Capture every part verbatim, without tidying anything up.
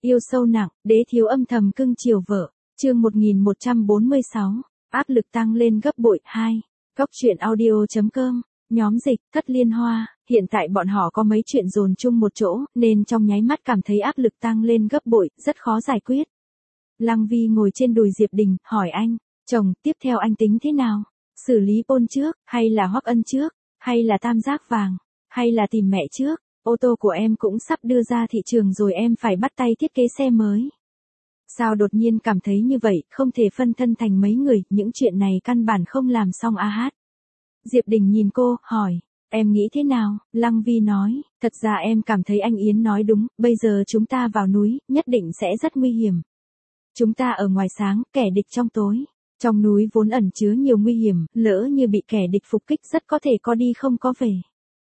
Yêu sâu nặng, đế thiếu âm thầm cưng chiều vợ. Chương một nghìn một trăm bốn mươi sáu, áp lực tăng lên gấp bội. Hai. Góc truyện audio chấm com, nhóm dịch, Thất Liên Hoa. Hiện tại bọn họ có mấy chuyện dồn chung một chỗ, nên trong nháy mắt cảm thấy áp lực tăng lên gấp bội, rất khó giải quyết. Lăng Vi ngồi trên đùi Diệp Đình, hỏi anh, chồng, tiếp theo anh tính thế nào? Xử lý Pôn trước, hay là Hoắc Ân trước, hay là Tam Giác Vàng, hay là tìm mẹ trước? Ô tô của em cũng sắp đưa ra thị trường rồi, em phải bắt tay thiết kế xe mới. Sao đột nhiên cảm thấy như vậy, không thể phân thân thành mấy người, những chuyện này căn bản không làm xong a hát. Diệp Đình nhìn cô, hỏi, em nghĩ thế nào? Lăng Vi nói, thật ra em cảm thấy anh Yến nói đúng, bây giờ chúng ta vào núi, nhất định sẽ rất nguy hiểm. Chúng ta ở ngoài sáng, kẻ địch trong tối. Trong núi vốn ẩn chứa nhiều nguy hiểm, lỡ như bị kẻ địch phục kích rất có thể có đi không có về.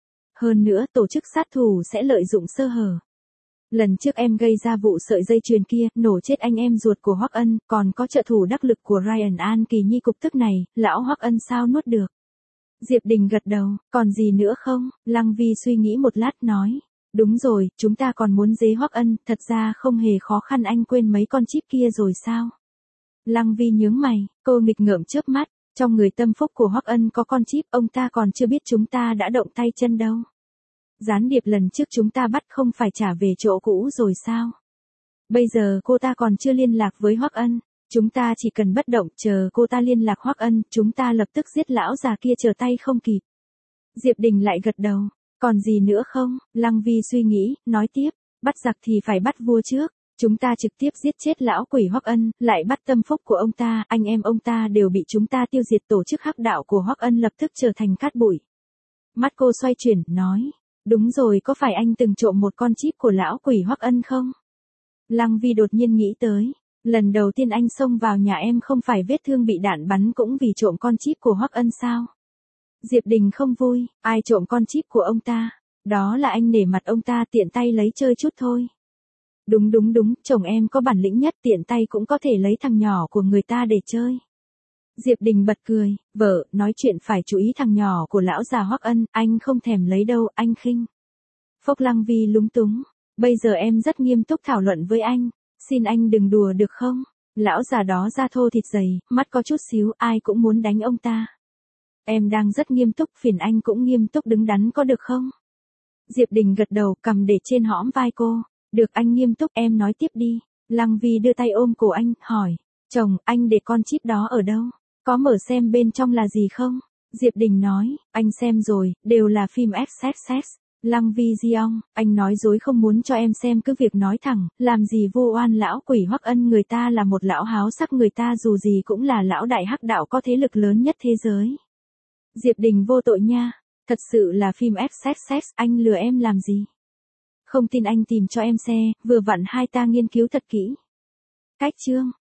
Hơn nữa tổ chức sát thủ sẽ lợi dụng sơ hở. Lần trước em gây ra vụ sợi dây chuyền kia, nổ chết anh em ruột của Hoắc Ân, còn có trợ thủ đắc lực của Ryan An Kỳ Nhi cục tức này, lão Hoắc Ân sao nuốt được. Diệp Đình gật đầu, còn gì nữa không? Lăng Vi suy nghĩ một lát nói, đúng rồi, chúng ta còn muốn dế Hoắc Ân, thật ra không hề khó khăn, anh quên mấy con chip kia rồi sao? Lăng Vi nhướng mày, cô nghịch ngợm chớp mắt, trong người tâm phúc của Hoắc Ân có con chip, ông ta còn chưa biết chúng ta đã động tay chân đâu. Gián điệp lần trước chúng ta bắt không phải trả về chỗ cũ rồi sao? Bây giờ cô ta còn chưa liên lạc với Hoắc Ân, chúng ta chỉ cần bất động chờ cô ta liên lạc Hoắc Ân, chúng ta lập tức giết lão già kia chờ tay không kịp. Diệp Đình lại gật đầu, còn gì nữa không? Lăng Vi suy nghĩ, nói tiếp, bắt giặc thì phải bắt vua trước. Chúng ta trực tiếp giết chết lão quỷ Hoắc Ân, lại bắt tâm phúc của ông ta, anh em ông ta đều bị chúng ta tiêu diệt, tổ chức hắc đạo của Hoắc Ân lập tức trở thành cát bụi. Mắt cô xoay chuyển, nói, đúng rồi, có phải anh từng trộm một con chip của lão quỷ Hoắc Ân không? Lăng Vi đột nhiên nghĩ tới, lần đầu tiên anh xông vào nhà em không phải vết thương bị đạn bắn cũng vì trộm con chip của Hoắc Ân sao? Diệp Đình không vui, ai trộm con chip của ông ta? Đó là anh nể mặt ông ta tiện tay lấy chơi chút thôi. Đúng đúng đúng, chồng em có bản lĩnh nhất, tiện tay cũng có thể lấy thằng nhỏ của người ta để chơi. Diệp Đình bật cười, vợ, nói chuyện phải chú ý thằng nhỏ của lão già Hoắc Ân, anh không thèm lấy đâu, anh khinh. Phốc. Lăng Vi lúng túng, bây giờ em rất nghiêm túc thảo luận với anh, xin anh đừng đùa được không? Lão già đó da thô thịt dày, mắt có chút xíu, ai cũng muốn đánh ông ta. Em đang rất nghiêm túc, phiền anh cũng nghiêm túc đứng đắn có được không? Diệp Đình gật đầu, cầm để trên hõm vai cô. Được, anh nghiêm túc, em nói tiếp đi. Lăng Vi đưa tay ôm cổ anh, hỏi, chồng, anh để con chip đó ở đâu? Có mở xem bên trong là gì không? Diệp Đình nói, anh xem rồi, đều là phim ích ích ích. Lăng Vi Diong, anh nói dối không muốn cho em xem, cứ việc nói thẳng, làm gì vô oan lão quỷ Hoắc Ân, người ta là một lão háo sắc, người ta dù gì cũng là lão đại hắc đạo có thế lực lớn nhất thế giới. Diệp Đình vô tội nha, thật sự là phim ích ích ích, anh lừa em làm gì? Không tin anh tìm cho em xe, vừa vặn hai ta nghiên cứu thật kỹ. Cách chương